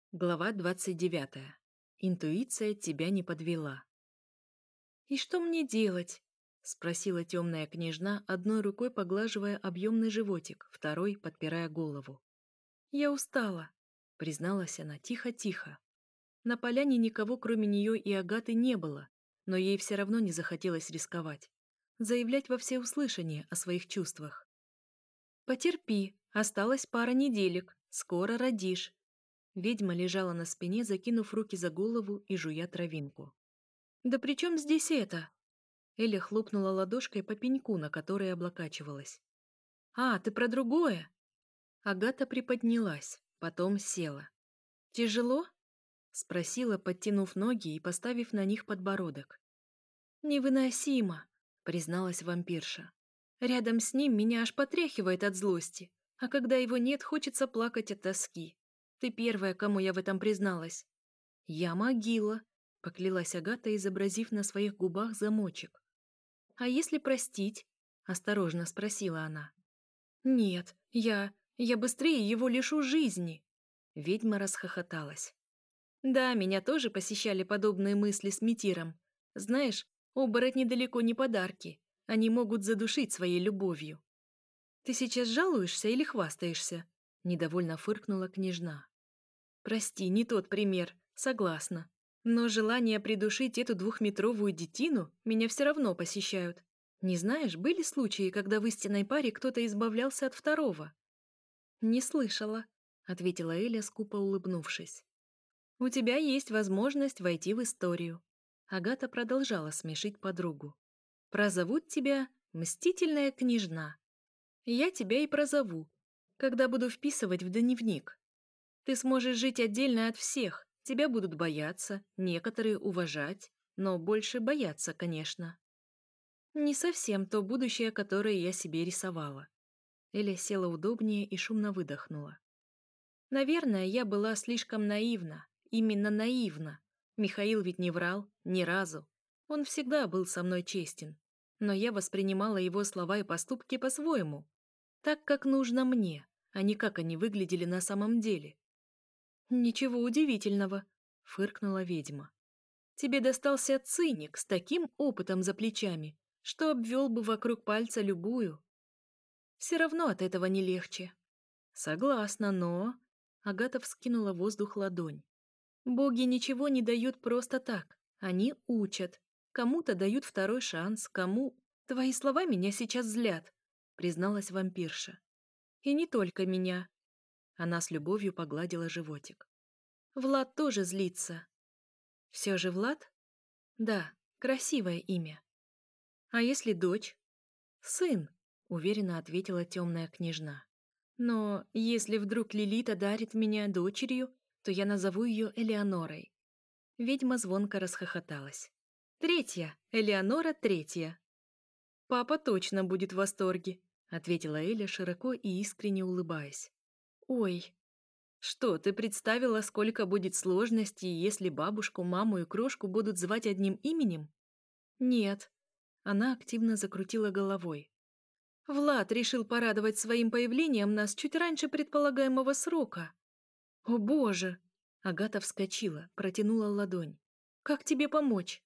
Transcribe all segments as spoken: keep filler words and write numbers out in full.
Глава двадцать девятая. Интуиция тебя не подвела. «И что мне делать?» — спросила темная княжна, одной рукой поглаживая объемный животик, второй подпирая голову. «Я устала», — призналась она тихо-тихо. На поляне никого, кроме нее и Агаты, не было, но ей все равно не захотелось рисковать, заявлять во всеуслышание о своих чувствах. «Потерпи, осталось пара неделек, скоро родишь». Ведьма лежала на спине, закинув руки за голову и жуя травинку. «Да при чем здесь это?» Эля хлопнула ладошкой по пеньку, на которой облокачивалась. «А, ты про другое?» Агата приподнялась, потом села. «Тяжело?» — спросила, подтянув ноги и поставив на них подбородок. «Невыносимо», — призналась вампирша. «Рядом с ним меня аж потряхивает от злости, а когда его нет, хочется плакать от тоски. Ты первая, кому я в этом призналась». «Я могила», — поклялась Агата, изобразив на своих губах замочек. «А если простить?» — осторожно спросила она. «Нет, я... я быстрее его лишу жизни!» Ведьма расхохоталась. «Да, меня тоже посещали подобные мысли с Митиром. Знаешь, оборотни далеко не подарки. Они могут задушить своей любовью». «Ты сейчас жалуешься или хвастаешься?» — недовольно фыркнула княжна. «Прости, не тот пример, согласна. Но желание придушить эту двухметровую детину меня все равно посещают. Не знаешь, были случаи, когда в истинной паре кто-то избавлялся от второго?» «Не слышала», — ответила Эля, скупо улыбнувшись. «У тебя есть возможность войти в историю». Агата продолжала смешить подругу. «Прозовут тебя Мстительная княжна. Я тебя и прозову, когда буду вписывать в дневник. Ты сможешь жить отдельно от всех, тебя будут бояться, некоторые уважать, но больше бояться, конечно. Не совсем то будущее, которое я себе рисовала». Эля села удобнее и шумно выдохнула. «Наверное, я была слишком наивна, именно наивна. Михаил ведь не врал, ни разу. Он всегда был со мной честен. Но я воспринимала его слова и поступки по-своему, так, как нужно мне, а не как они выглядели на самом деле». «Ничего удивительного», — фыркнула ведьма. «Тебе достался циник с таким опытом за плечами, что обвел бы вокруг пальца любую. Все равно от этого не легче». «Согласна, но...» Агата вскинула в воздух ладонь. «Боги ничего не дают просто так. Они учат. Кому-то дают второй шанс, кому...» «Твои слова меня сейчас злят», — призналась вампирша. «И не только меня». Она с любовью погладила животик. «Влад тоже злится». «Все же Влад?» «Да, красивое имя». «А если дочь?» «Сын», — уверенно ответила темная княжна. «Но если вдруг Лилит одарит меня дочерью, то я назову ее Элеонорой». Ведьма звонко расхохоталась. «Третья! Элеонора третья!» «Папа точно будет в восторге», — ответила Эля, широко и искренне улыбаясь. «Ой, что, ты представила, сколько будет сложностей, если бабушку, маму и крошку будут звать одним именем?» «Нет». Она активно закрутила головой. «Влад решил порадовать своим появлением нас чуть раньше предполагаемого срока». «О, боже!» Агата вскочила, протянула ладонь. «Как тебе помочь?»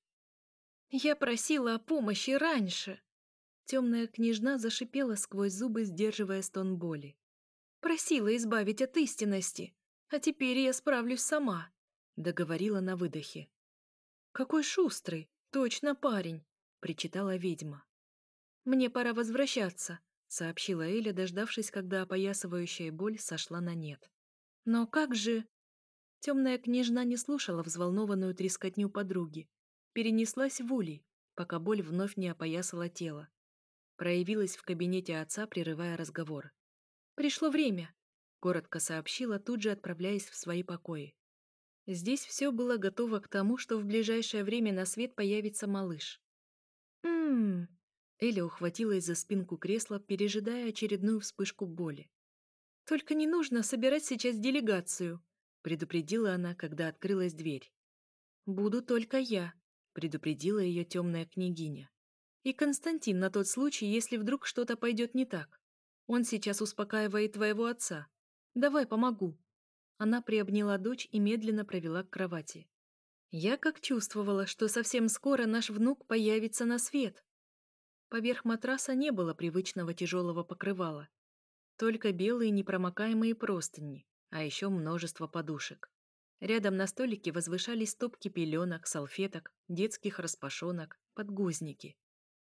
«Я просила о помощи раньше!» Темная княжна зашипела сквозь зубы, сдерживая стон боли. «Просила избавить от истинности, а теперь я справлюсь сама», — договорила на выдохе. «Какой шустрый, точно парень», — причитала ведьма. «Мне пора возвращаться», — сообщила Эля, дождавшись, когда опоясывающая боль сошла на нет. «Но как же...» Темная княжна не слушала взволнованную трескотню подруги. Перенеслась в улей, пока боль вновь не опоясала тело. Проявилась в кабинете отца, прерывая разговор. «Пришло время», — коротко сообщила, тут же отправляясь в свои покои. Здесь все было готово к тому, что в ближайшее время на свет появится малыш. «М-м-м», Эля ухватилась за спинку кресла, пережидая очередную вспышку боли. «Только не нужно собирать сейчас делегацию», — предупредила она, когда открылась дверь. «Буду только я», — предупредила ее темная княгиня. «И Константин на тот случай, если вдруг что-то пойдет не так. Он сейчас успокаивает твоего отца. Давай помогу». Она приобняла дочь и медленно провела к кровати. Я как чувствовала, что совсем скоро наш внук появится на свет. Поверх матраса не было привычного тяжелого покрывала. Только белые непромокаемые простыни, а еще множество подушек. Рядом на столике возвышались стопки пеленок, салфеток, детских распашонок, подгузники.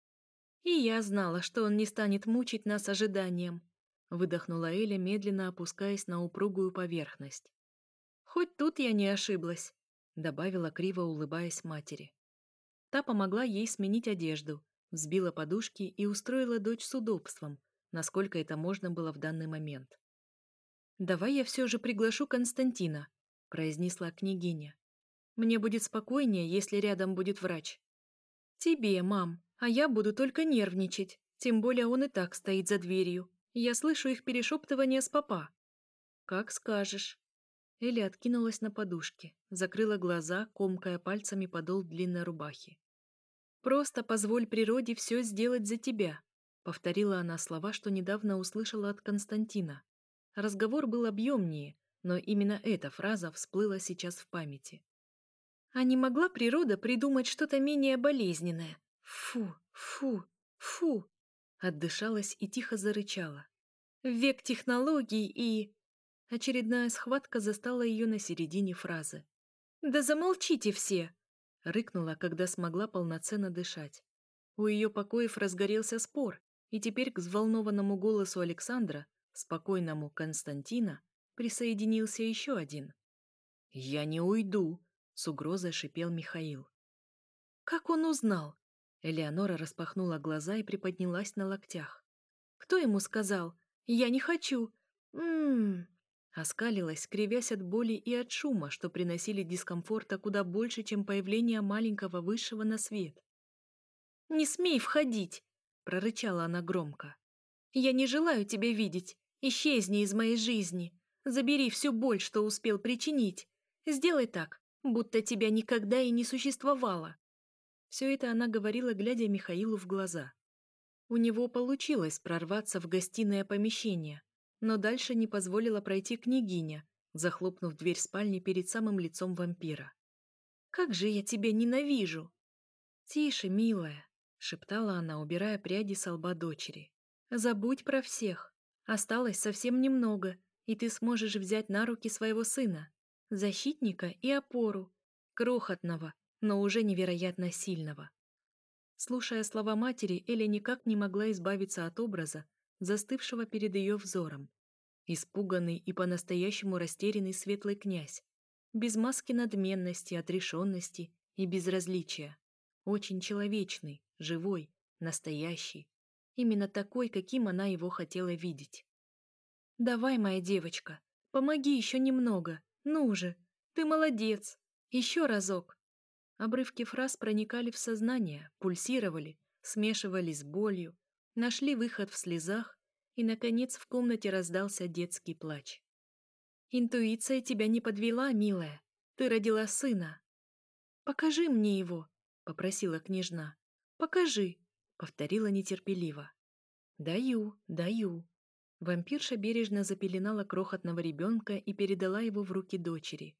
«И я знала, что он не станет мучить нас ожиданием», выдохнула Эля, медленно опускаясь на упругую поверхность. «Хоть тут я не ошиблась», добавила, криво улыбаясь матери. Та помогла ей сменить одежду, взбила подушки и устроила дочь с удобством, насколько это можно было в данный момент. «Давай я все же приглашу Константина», произнесла княгиня. «Мне будет спокойнее, если рядом будет врач». «Тебе, мам, а я буду только нервничать, тем более он и так стоит за дверью. Я слышу их перешептывание с папа». «Как скажешь». Эля откинулась на подушке, закрыла глаза, комкая пальцами подол длинной рубахи. «Просто позволь природе все сделать за тебя», повторила она слова, что недавно услышала от Константина. Разговор был объемнее, но именно эта фраза всплыла сейчас в памяти. А не могла природа придумать что-то менее болезненное? Фу, фу, фу! Отдышалась и тихо зарычала. Век технологий и... Очередная схватка застала ее на середине фразы. «Да замолчите все!» — рыкнула, когда смогла полноценно дышать. У ее покоев разгорелся спор, и теперь к взволнованному голосу Александра, спокойному Константина, присоединился еще один. «Я не уйду!» — с угрозой шипел Михаил. «Как он узнал?» Элеонора распахнула глаза и приподнялась на локтях. «Кто ему сказал? Я не хочу! М-м-м!» Оскалилась, кривясь от боли и от шума, что приносили дискомфорта куда больше, чем появление маленького высшего на свет. «Не смей входить!» — прорычала она громко. «Я не желаю тебя видеть! Исчезни из моей жизни! Забери всю боль, что успел причинить! Сделай так, будто тебя никогда и не существовало!» Все это она говорила, глядя Михаилу в глаза. У него получилось прорваться в гостиное помещение, но дальше не позволила пройти княгиня, захлопнув дверь спальни перед самым лицом вампира. «Как же я тебя ненавижу!» «Тише, милая!» — шептала она, убирая пряди со лба дочери. «Забудь про всех. Осталось совсем немного, и ты сможешь взять на руки своего сына, защитника и опору, крохотного, но уже невероятно сильного». Слушая слова матери, Эля никак не могла избавиться от образа, застывшего перед ее взором. Испуганный и по-настоящему растерянный светлый князь, без маски надменности, отрешенности и безразличия. Очень человечный, живой, настоящий. Именно такой, каким она его хотела видеть. «Давай, моя девочка, помоги еще немного. Ну же, ты молодец. Еще разок». Обрывки фраз проникали в сознание, пульсировали, смешивались с болью, нашли выход в слезах, и, наконец, в комнате раздался детский плач. «Интуиция тебя не подвела, милая. Ты родила сына». «Покажи мне его», — попросила княжна. «Покажи», — повторила нетерпеливо. «Даю, даю». Вампирша бережно запеленала крохотного ребенка и передала его в руки дочери.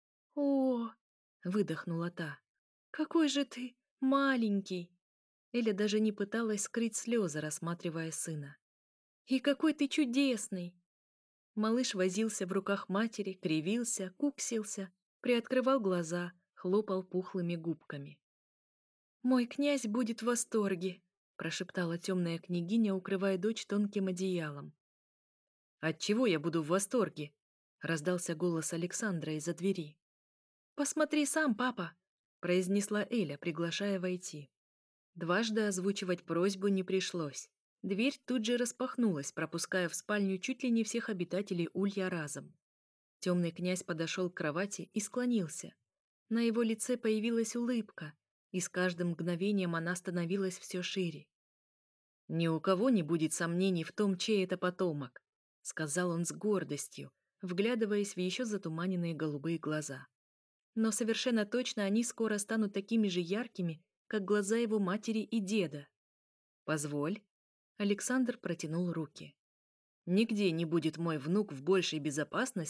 «О!» — выдохнула та. «Какой же ты маленький!» Эля даже не пыталась скрыть слезы, рассматривая сына. «И какой ты чудесный!» Малыш возился в руках матери, кривился, куксился, приоткрывал глаза, хлопал пухлыми губками. «Мой князь будет в восторге!» прошептала темная княгиня, укрывая дочь тонким одеялом. «Отчего я буду в восторге?» раздался голос Александра из-за двери. «Посмотри сам, папа!» произнесла Эля, приглашая войти. Дважды озвучивать просьбу не пришлось. Дверь тут же распахнулась, пропуская в спальню чуть ли не всех обитателей улья разом. Темный князь подошел к кровати и склонился. На его лице появилась улыбка, и с каждым мгновением она становилась все шире. «Ни у кого не будет сомнений в том, чей это потомок», — сказал он с гордостью, вглядываясь в еще затуманенные голубые глаза. Но совершенно точно они скоро станут такими же яркими, как глаза его матери и деда. «Позволь». Александр протянул руки. «Нигде не будет мой внук в большей безопасности,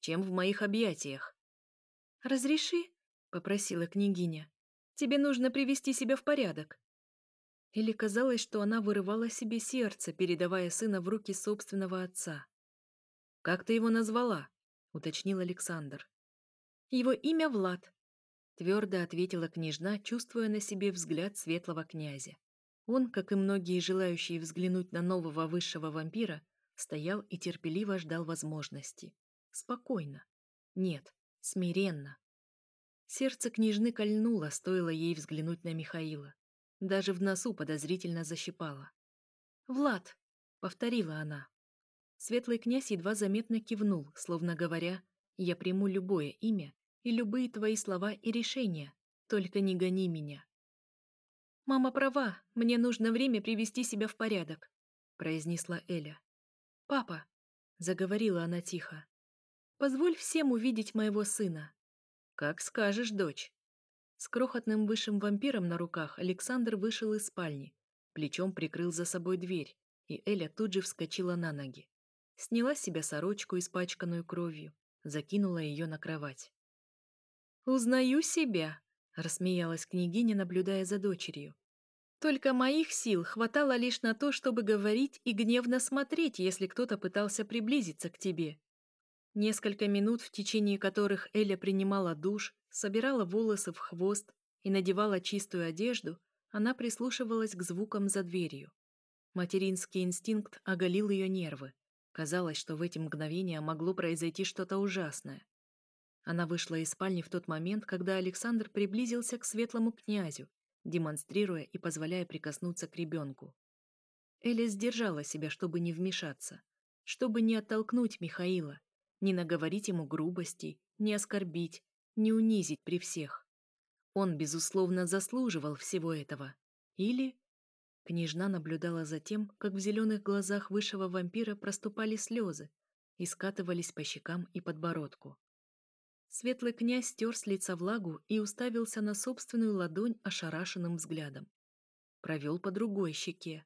чем в моих объятиях. «Разреши», — попросила княгиня. «Тебе нужно привести себя в порядок». Или казалось, что она вырывала себе сердце, передавая сына в руки собственного отца. «Как ты его назвала?» — уточнил Александр. «Его имя Влад», — твердо ответила княжна, чувствуя на себе взгляд светлого князя. Он, как и многие желающие взглянуть на нового высшего вампира, стоял и терпеливо ждал возможности. Спокойно. Нет, смиренно. Сердце княжны кольнуло, стоило ей взглянуть на Михаила. Даже в носу подозрительно защипало. «Влад!» — повторила она. Светлый князь едва заметно кивнул, словно говоря, «Я приму любое имя и любые твои слова и решения, только не гони меня». «Мама права, мне нужно время привести себя в порядок», — произнесла Эля. «Папа», — заговорила она тихо, — «позволь всем увидеть моего сына». «Как скажешь, дочь». С крохотным высшим вампиром на руках Александр вышел из спальни, плечом прикрыл за собой дверь, и Эля тут же вскочила на ноги. Сняла с себя сорочку, испачканную кровью, закинула ее на кровать. «Узнаю себя», — рассмеялась княгиня, наблюдая за дочерью. «Только моих сил хватало лишь на то, чтобы говорить и гневно смотреть, если кто-то пытался приблизиться к тебе». Несколько минут, в течение которых Эля принимала душ, собирала волосы в хвост и надевала чистую одежду, она прислушивалась к звукам за дверью. Материнский инстинкт оголил ее нервы. Казалось, что в эти мгновения могло произойти что-то ужасное. Она вышла из спальни в тот момент, когда Александр приблизился к светлому князю, демонстрируя и позволяя прикоснуться к ребенку. Эля сдержала себя, чтобы не вмешаться, чтобы не оттолкнуть Михаила, не наговорить ему грубостей, не оскорбить, не унизить при всех. Он, безусловно, заслуживал всего этого. Или... Княжна наблюдала за тем, как в зеленых глазах высшего вампира проступали слезы и скатывались по щекам и подбородку. Светлый князь стер с лица влагу и уставился на собственную ладонь ошарашенным взглядом. Провел по другой щеке.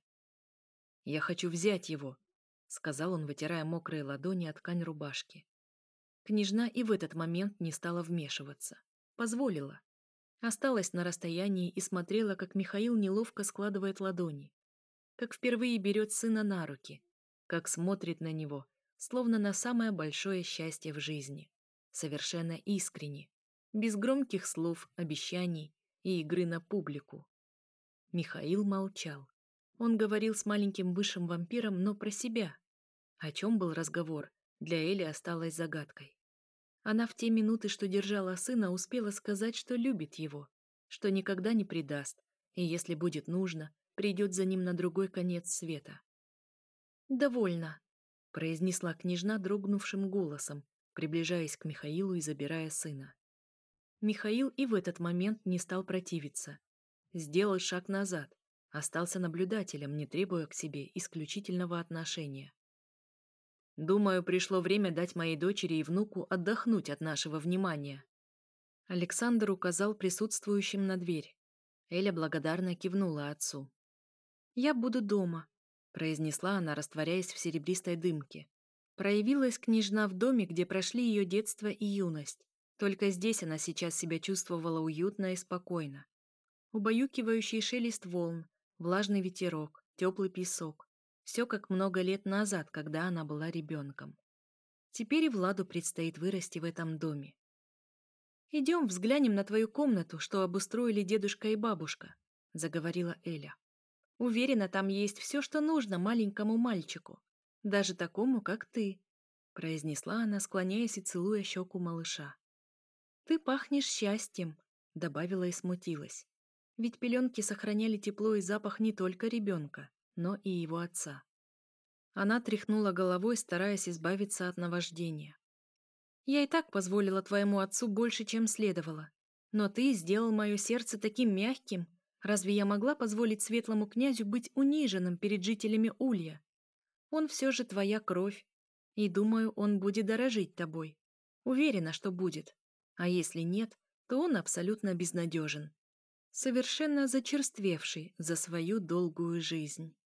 «Я хочу взять его», — сказал он, вытирая мокрые ладони о ткань рубашки. Княжна и в этот момент не стала вмешиваться. Позволила. Осталась на расстоянии и смотрела, как Михаил неловко складывает ладони, как впервые берет сына на руки, как смотрит на него, словно на самое большое счастье в жизни, совершенно искренне, без громких слов, обещаний и игры на публику. Михаил молчал. Он говорил с маленьким высшим вампиром, но про себя. О чем был разговор, для Эли осталось загадкой. Она в те минуты, что держала сына, успела сказать, что любит его, что никогда не предаст, и, если будет нужно, придет за ним на другой конец света. «Довольно», — произнесла княжна дрогнувшим голосом, приближаясь к Михаилу и забирая сына. Михаил и в этот момент не стал противиться. Сделал шаг назад, остался наблюдателем, не требуя к себе исключительного отношения. «Думаю, пришло время дать моей дочери и внуку отдохнуть от нашего внимания». Александр указал присутствующим на дверь. Эля благодарно кивнула отцу. «Я буду дома», — произнесла она, растворяясь в серебристой дымке. Проявилась княжна в доме, где прошли ее детство и юность. Только здесь она сейчас себя чувствовала уютно и спокойно. Убаюкивающий шелест волн, влажный ветерок, теплый песок. Все как много лет назад, когда она была ребенком. Теперь и Владу предстоит вырасти в этом доме. «Идем взглянем на твою комнату, что обустроили дедушка и бабушка», — заговорила Эля. «Уверена, там есть все, что нужно маленькому мальчику, даже такому, как ты», — произнесла она, склоняясь и целуя щеку малыша. «Ты пахнешь счастьем», — добавила и смутилась. Ведь пеленки сохраняли тепло и запах не только ребенка, но и его отца. Она тряхнула головой, стараясь избавиться от наваждения. «Я и так позволила твоему отцу больше, чем следовало. Но ты сделал мое сердце таким мягким. Разве я могла позволить светлому князю быть униженным перед жителями Улья? Он все же твоя кровь. И, думаю, он будет дорожить тобой. Уверена, что будет. А если нет, то он абсолютно безнадежен. Совершенно зачерствевший за свою долгую жизнь».